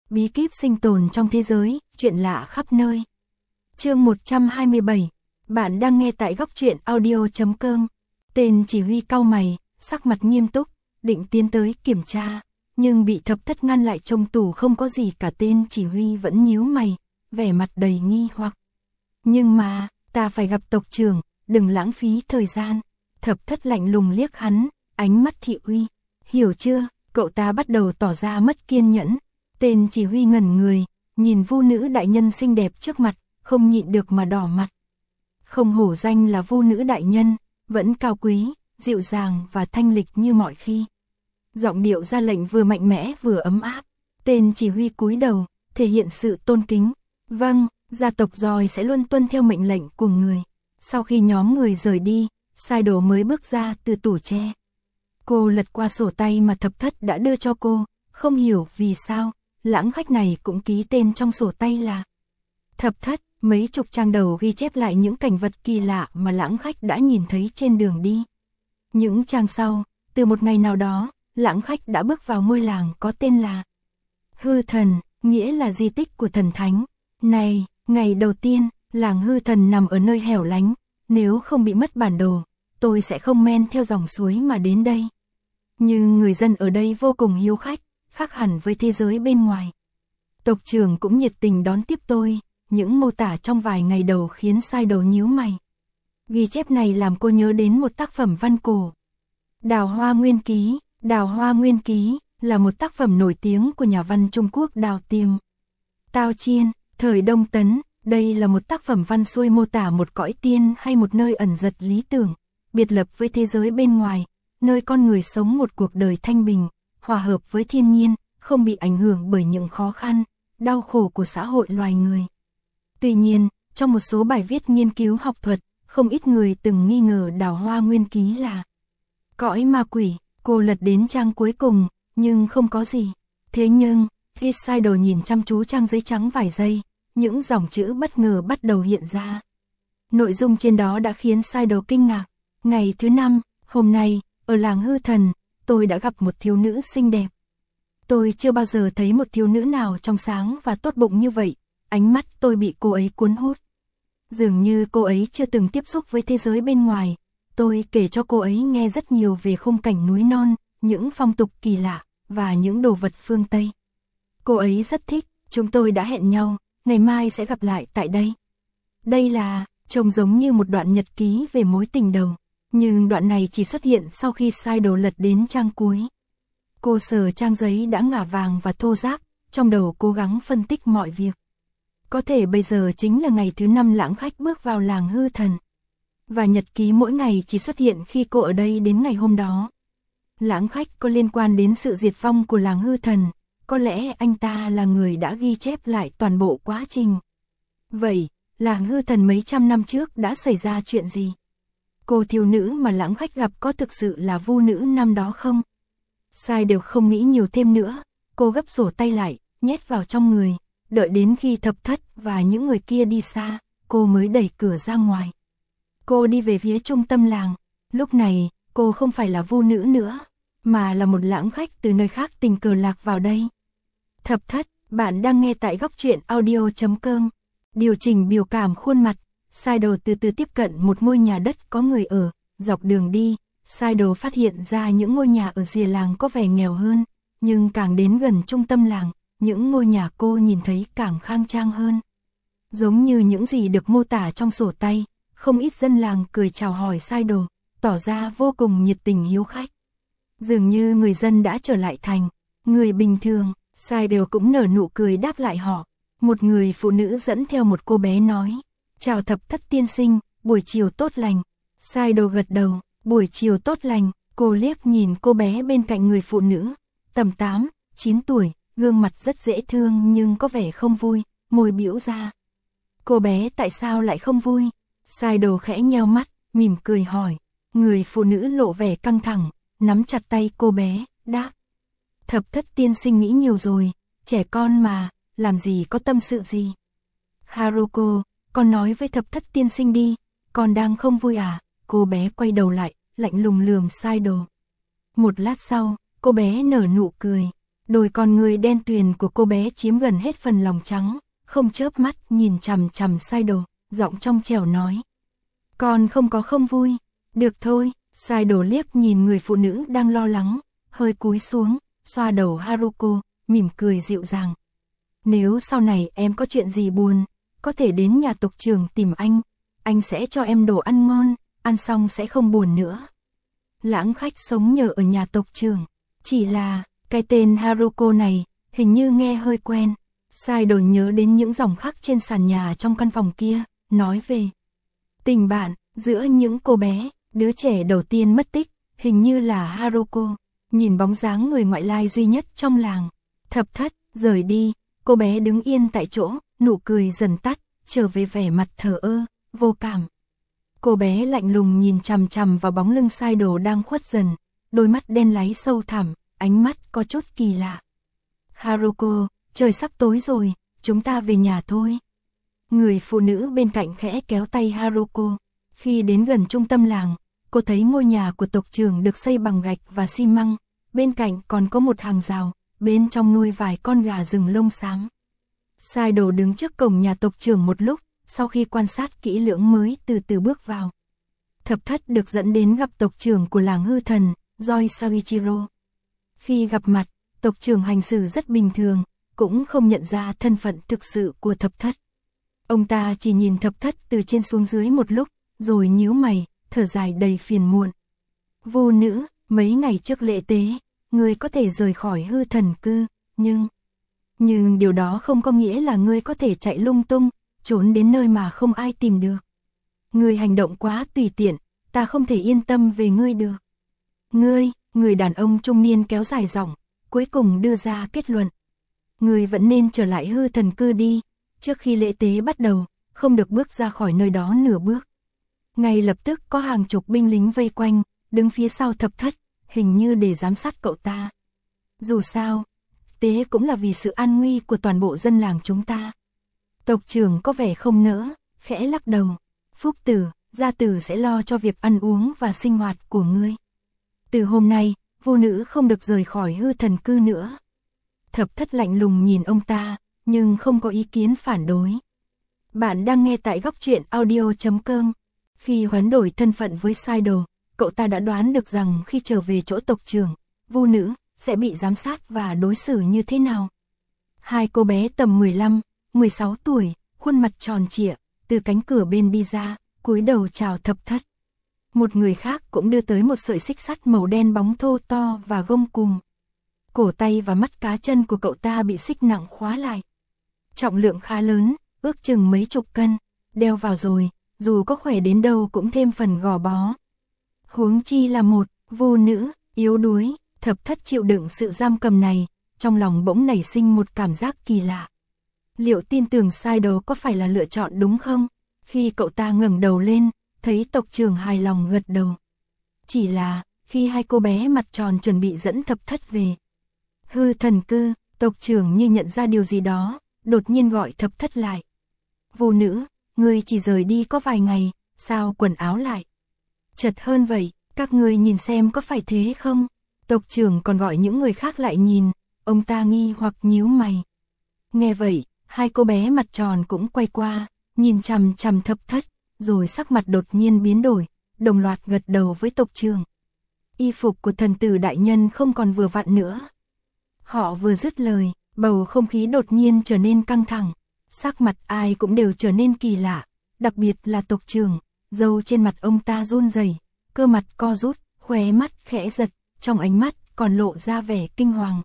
bí kíp sinh tồn trong thế giới, chuyện lạ khắp nơi. Chương 127, bạn đang nghe tại góc truyện audio.com. Tên chỉ huy cau mày, sắc mặt nghiêm túc, định tiến tới kiểm tra, nhưng bị Thập Thất ngăn lại. Trong tủ không có gì cả. Tên chỉ huy vẫn nhíu mày, vẻ mặt đầy nghi hoặc. Nhưng mà, ta phải gặp tộc trưởng, đừng lãng phí thời gian. Thập Thất lạnh lùng liếc hắn, ánh mắt thị uy. Hiểu chưa? Cậu ta bắt đầu tỏ ra mất kiên nhẫn. Tên chỉ huy ngẩn người, nhìn Vu nữ đại nhân xinh đẹp trước mặt, không nhịn được mà đỏ mặt. Không hổ danh là Vu nữ đại nhân, vẫn cao quý, dịu dàng và thanh lịch như mọi khi. Giọng điệu ra lệnh vừa mạnh mẽ vừa ấm áp. Tên chỉ huy cúi đầu, thể hiện sự tôn kính. Vâng, gia tộc Giỏi sẽ luôn tuân theo mệnh lệnh của người. Sau khi nhóm người rời đi, Sai Đồ mới bước ra từ tủ tre. Cô lật qua sổ tay mà Thập Thất đã đưa cho cô, không hiểu vì sao, lãng khách này cũng ký tên trong sổ tay là Thập Thất. Mấy chục trang đầu ghi chép lại những cảnh vật kỳ lạ mà lãng khách đã nhìn thấy trên đường đi. Những trang sau, từ một ngày nào đó, lãng khách đã bước vào ngôi làng có tên là Hư Thần, nghĩa là di tích của thần thánh. Này, ngày đầu tiên, làng Hư Thần nằm ở nơi hẻo lánh, nếu không bị mất bản đồ, tôi sẽ không men theo dòng suối mà đến đây. Nhưng người dân ở đây vô cùng hiếu khách, khác hẳn với thế giới bên ngoài. Tộc trưởng cũng nhiệt tình đón tiếp tôi. Những mô tả trong vài ngày đầu khiến Sai Đầu nhíu mày. Ghi chép này làm cô nhớ đến một tác phẩm văn cổ. Đào Hoa Nguyên Ký. Đào Hoa Nguyên Ký là một tác phẩm nổi tiếng của nhà văn Trung Quốc Đào Tiềm. Tao Chiên, thời Đông Tấn, đây là một tác phẩm văn xuôi mô tả một cõi tiên hay một nơi ẩn dật lý tưởng, biệt lập với thế giới bên ngoài, nơi con người sống một cuộc đời thanh bình, hòa hợp với thiên nhiên, không bị ảnh hưởng bởi những khó khăn, đau khổ của xã hội loài người. Tuy nhiên, trong một số bài viết nghiên cứu học thuật, không ít người từng nghi ngờ Đào Hoa Nguyên Ký là cõi ma quỷ. Cô lật đến trang cuối cùng, nhưng không có gì. Thế nhưng, khi Sai Đầu nhìn chăm chú trang giấy trắng vài giây, những dòng chữ bất ngờ bắt đầu hiện ra. Nội dung trên đó đã khiến Sai Đầu kinh ngạc. Ngày thứ 5, hôm nay, ở làng Hư Thần, tôi đã gặp một thiếu nữ xinh đẹp. Tôi chưa bao giờ thấy một thiếu nữ nào trong sáng và tốt bụng như vậy. Ánh mắt tôi bị cô ấy cuốn hút. Dường như cô ấy chưa từng tiếp xúc với thế giới bên ngoài. Tôi kể cho cô ấy nghe rất nhiều về khung cảnh núi non, những phong tục kỳ lạ, và những đồ vật phương Tây. Cô ấy rất thích, chúng tôi đã hẹn nhau, ngày mai sẽ gặp lại tại đây. Đây là, trông giống như một đoạn nhật ký về mối tình đầu, nhưng đoạn này chỉ xuất hiện sau khi Sai Đầu lật đến trang cuối. Cô sờ trang giấy đã ngả vàng và thô ráp, trong đầu cố gắng phân tích mọi việc. Có thể bây giờ chính là ngày thứ 5 lãng khách bước vào làng Hư Thần. Và nhật ký mỗi ngày chỉ xuất hiện khi cô ở đây đến ngày hôm đó. Lãng khách có liên quan đến sự diệt vong của làng Hư Thần, có lẽ anh ta là người đã ghi chép lại toàn bộ quá trình. Vậy, làng Hư Thần mấy trăm năm trước đã xảy ra chuyện gì? Cô thiếu nữ mà lãng khách gặp có thực sự là Vu nữ năm đó không? Sai đều không nghĩ nhiều thêm nữa, cô gấp sổ tay lại, nhét vào trong người. Đợi đến khi Thập Thất và những người kia đi xa, cô mới đẩy cửa ra ngoài. Cô đi về phía trung tâm làng. Lúc này, cô không phải là Vu nữ nữa, mà là một lãng khách từ nơi khác tình cờ lạc vào đây. Thập Thất, bạn đang nghe tại góc truyện audio.com. Điều chỉnh biểu cảm khuôn mặt, Sai Đầu từ từ tiếp cận một ngôi nhà đất có người ở. Dọc đường đi, Sai Đầu phát hiện ra những ngôi nhà ở rìa làng có vẻ nghèo hơn, nhưng càng đến gần trung tâm làng, những ngôi nhà cô nhìn thấy càng khang trang hơn. Giống như những gì được mô tả trong sổ tay, không ít dân làng cười chào hỏi Sai Đầu, tỏ ra vô cùng nhiệt tình hiếu khách. Dường như người dân đã trở lại thành người bình thường. Sai Đầu cũng nở nụ cười đáp lại họ. Một người phụ nữ dẫn theo một cô bé nói: chào Thập Thất tiên sinh, buổi chiều tốt lành. Sai Đầu gật đầu, buổi chiều tốt lành. Cô liếc nhìn cô bé bên cạnh người phụ nữ, tầm 8, 9 tuổi, gương mặt rất dễ thương nhưng có vẻ không vui, môi biểu ra. Cô bé tại sao lại không vui? Sai Đầu khẽ nheo mắt, mỉm cười hỏi. Người phụ nữ lộ vẻ căng thẳng, nắm chặt tay cô bé, đáp: Thập Thất tiên sinh nghĩ nhiều rồi, trẻ con mà, làm gì có tâm sự gì. Haruko, con nói với Thập Thất tiên sinh đi, con đang không vui à? Cô bé quay đầu lại, lạnh lùng lườm Sai Đầu. Một lát sau, cô bé nở nụ cười. Đôi con người đen tuyền của cô bé chiếm gần hết phần lòng trắng, không chớp mắt nhìn chằm chằm Sai Đồ, giọng trong trẻo nói. Con không có không vui, được thôi, Sai Đồ liếc nhìn người phụ nữ đang lo lắng, hơi cúi xuống, xoa đầu Haruko, mỉm cười dịu dàng. Nếu sau này em có chuyện gì buồn, có thể đến nhà tộc trưởng tìm anh sẽ cho em đồ ăn ngon, ăn xong sẽ không buồn nữa. Lãng khách sống nhờ ở nhà tộc trưởng, chỉ là, cái tên Haruko này, hình như nghe hơi quen. Sai Đồ nhớ đến những dòng khắc trên sàn nhà trong căn phòng kia, nói về tình bạn giữa những cô bé, đứa trẻ đầu tiên mất tích, hình như là Haruko. Nhìn bóng dáng người ngoại lai duy nhất trong làng, Thập Thất rời đi, cô bé đứng yên tại chỗ, nụ cười dần tắt, trở về vẻ mặt thờ ơ, vô cảm. Cô bé lạnh lùng nhìn chằm chằm vào bóng lưng Sai Đồ đang khuất dần, đôi mắt đen láy sâu thẳm, ánh mắt có chút kỳ lạ. Haruko, trời sắp tối rồi, chúng ta về nhà thôi. Người phụ nữ bên cạnh khẽ kéo tay Haruko. Khi đến gần trung tâm làng, cô thấy ngôi nhà của tộc trưởng được xây bằng gạch và xi măng, bên cạnh còn có một hàng rào, bên trong nuôi vài con gà rừng lông xám. Sai Đồ đứng trước cổng nhà tộc trưởng một lúc, sau khi quan sát kỹ lưỡng mới từ từ bước vào. Thập Thất được dẫn đến gặp tộc trưởng của làng hư thần, Joy Sagichiro. Khi gặp mặt, tộc trưởng hành xử rất bình thường, cũng không nhận ra thân phận thực sự của Thập Thất. Ông ta chỉ nhìn Thập Thất từ trên xuống dưới một lúc, rồi nhíu mày, thở dài đầy phiền muộn. Vô nữ, mấy ngày trước lễ tế, ngươi có thể rời khỏi hư thần cư, nhưng điều đó không có nghĩa là ngươi có thể chạy lung tung, trốn đến nơi mà không ai tìm được. Ngươi hành động quá tùy tiện, ta không thể yên tâm về ngươi được. Người đàn ông trung niên kéo dài giọng, cuối cùng đưa ra kết luận. Ngươi vẫn nên trở lại hư thần cư đi, trước khi lễ tế bắt đầu, không được bước ra khỏi nơi đó nửa bước. Ngay lập tức có hàng chục binh lính vây quanh, đứng phía sau Thập Thất, hình như để giám sát cậu ta. Dù sao, tế cũng là vì sự an nguy của toàn bộ dân làng chúng ta. Tộc trưởng có vẻ không nỡ, khẽ lắc đầu. Phúc tử, gia tử sẽ lo cho việc ăn uống và sinh hoạt của ngươi. Từ hôm nay, vô nữ không được rời khỏi hư thần cư nữa. Thập Thất lạnh lùng nhìn ông ta, nhưng không có ý kiến phản đối. Bạn đang nghe tại góc truyện audio.com. Khi hoán đổi thân phận với Sai Đồ, cậu ta đã đoán được rằng khi trở về chỗ tộc trưởng, vô nữ sẽ bị giám sát và đối xử như thế nào. Hai cô bé tầm 15, 16 tuổi, khuôn mặt tròn trịa, từ cánh cửa bên đi ra, cúi đầu chào Thập Thất. Một người khác cũng đưa tới một sợi xích sắt màu đen bóng thô to và gông cùm. Cổ tay và mắt cá chân của cậu ta bị xích nặng khóa lại. Trọng lượng khá lớn, ước chừng mấy chục cân, đeo vào rồi, dù có khỏe đến đâu cũng thêm phần gò bó. Huống chi là một vô nữ, yếu đuối. Thập Thất chịu đựng sự giam cầm này, trong lòng bỗng nảy sinh một cảm giác kỳ lạ. Liệu tin tưởng Sai Đồ có phải là lựa chọn đúng không? Khi cậu ta ngẩng đầu lên, thấy tộc trưởng hài lòng gật đầu. Chỉ là, khi hai cô bé mặt tròn chuẩn bị dẫn Thập Thất về hư thần cư, tộc trưởng như nhận ra điều gì đó, đột nhiên gọi Thập Thất lại. Vô nữ, ngươi chỉ rời đi có vài ngày, sao quần áo lại chật hơn vậy, các ngươi nhìn xem có phải thế không? Tộc trưởng còn gọi những người khác lại nhìn, ông ta nghi hoặc nhíu mày. Nghe vậy, hai cô bé mặt tròn cũng quay qua, nhìn chằm chằm Thập Thất, rồi sắc mặt đột nhiên biến đổi, đồng loạt gật đầu với tộc trưởng. Y phục của thần tử đại nhân không còn vừa vặn nữa. Họ vừa dứt lời, bầu không khí đột nhiên trở nên căng thẳng, sắc mặt ai cũng đều trở nên kỳ lạ, đặc biệt là tộc trưởng, râu trên mặt ông ta run rẩy, cơ mặt co rút, khóe mắt khẽ giật, trong ánh mắt còn lộ ra vẻ kinh hoàng.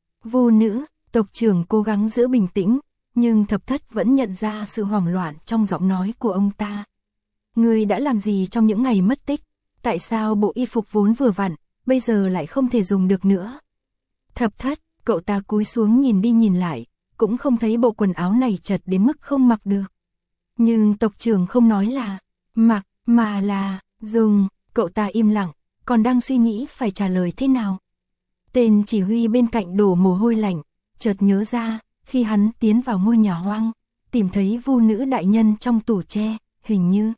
Vô nữ, tộc trưởng cố gắng giữ bình tĩnh, nhưng Thập Thất vẫn nhận ra sự hoảng loạn trong giọng nói của ông ta. Ngươi đã làm gì trong những ngày mất tích? Tại sao bộ y phục vốn vừa vặn, bây giờ lại không thể dùng được nữa? Thập Thất, cậu ta cúi xuống nhìn đi nhìn lại, cũng không thấy bộ quần áo này chật đến mức không mặc được. Nhưng tộc trưởng không nói là mặc, mà là dùng, cậu ta im lặng, còn đang suy nghĩ phải trả lời thế nào. Tên chỉ huy bên cạnh đổ mồ hôi lạnh, chợt nhớ ra, khi hắn tiến vào ngôi nhà hoang, tìm thấy vu nữ đại nhân trong tủ tre, hình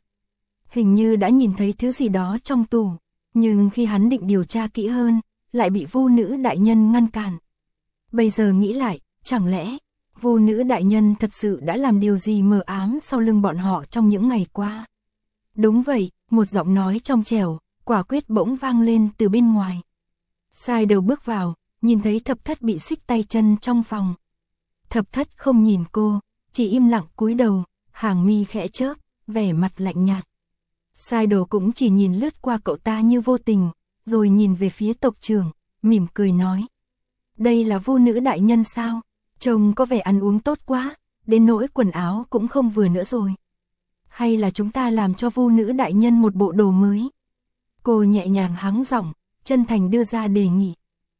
như đã nhìn thấy thứ gì đó trong tủ, nhưng khi hắn định điều tra kỹ hơn, lại bị vu nữ đại nhân ngăn cản. Bây giờ nghĩ lại, chẳng lẽ Vu nữ đại nhân thật sự đã làm điều gì mờ ám sau lưng bọn họ trong những ngày qua? Đúng vậy, một giọng nói trong trẻo, quả quyết bỗng vang lên từ bên ngoài. Sai đầu bước vào, nhìn thấy Thập Thất bị xích tay chân trong phòng. Thập Thất không nhìn cô, chỉ im lặng cúi đầu, hàng mi khẽ chớp, vẻ mặt lạnh nhạt. Sai đồ cũng chỉ nhìn lướt qua cậu ta như vô tình, rồi nhìn về phía tộc trưởng, mỉm cười nói. Đây là Vu nữ đại nhân sao? Trông có vẻ ăn uống tốt quá, đến nỗi quần áo cũng không vừa nữa rồi. Hay là chúng ta làm cho Vu nữ đại nhân một bộ đồ mới? Cô nhẹ nhàng hắng giọng, chân thành đưa ra đề nghị.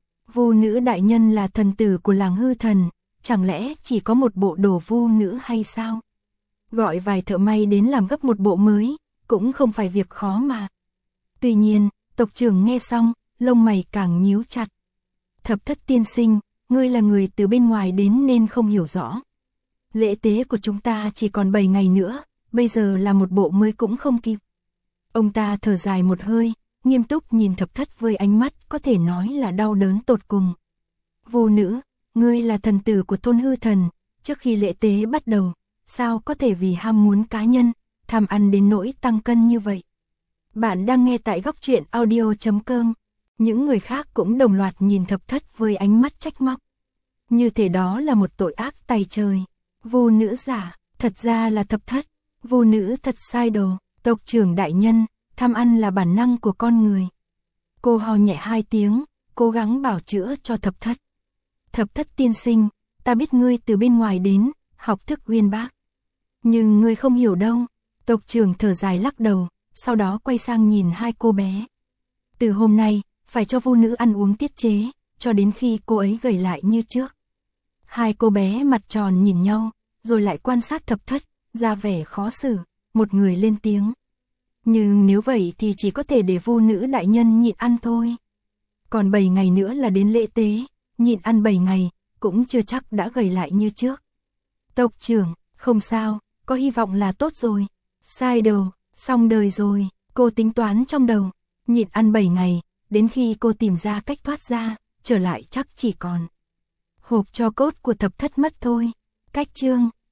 Vu nữ đại nhân là thần tử của làng hư thần, chẳng lẽ chỉ có một bộ đồ vu nữ hay sao? Gọi vài thợ may đến làm gấp một bộ mới, cũng không phải việc khó mà. Tuy nhiên, tộc trưởng nghe xong, lông mày càng nhíu chặt. Thập Thất tiên sinh, ngươi là người từ bên ngoài đến nên không hiểu rõ. Lễ tế của chúng ta chỉ còn 7 ngày nữa, bây giờ là một bộ mới cũng không kịp. Ông ta thở dài một hơi, nghiêm túc nhìn Thập Thất với ánh mắt có thể nói là đau đớn tột cùng. Vu nữ, ngươi là thần tử của thôn hư thần, trước khi lễ tế bắt đầu, sao có thể vì ham muốn cá nhân, tham ăn đến nỗi tăng cân như vậy? Bạn đang nghe tại góc truyện audio.com. Những người khác cũng đồng loạt nhìn Thập Thất với ánh mắt trách móc. Như thể đó là một tội ác tày trời. Vu nữ giả, thật ra là Thập Thất. Vu nữ thật sai đồ. Tộc trưởng đại nhân, tham ăn là bản năng của con người. Cô ho nhẹ 2 tiếng, cố gắng bảo chữa cho Thập Thất. Thập Thất tiên sinh, ta biết ngươi từ bên ngoài đến, học thức uyên bác. Nhưng ngươi không hiểu đâu. Tộc trưởng thở dài lắc đầu, sau đó quay sang nhìn 2 cô bé. Từ hôm nay, phải cho Vu nữ ăn uống tiết chế, cho đến khi cô ấy gầy lại như trước. 2 cô bé mặt tròn nhìn nhau, rồi lại quan sát Thập Thất, ra vẻ khó xử, một người lên tiếng. Nhưng nếu vậy thì chỉ có thể để Vu nữ đại nhân nhịn ăn thôi. Còn 7 ngày nữa là đến lễ tế, nhịn ăn 7 ngày, cũng chưa chắc đã gầy lại như trước. Tộc trưởng, không sao, có hy vọng là tốt rồi. Sai đầu, xong đời rồi, cô tính toán trong đầu, nhịn ăn 7 ngày, đến khi cô tìm ra cách thoát ra, trở lại chắc chỉ còn hộp tro cốt của Thập Thất mất thôi. Cách chương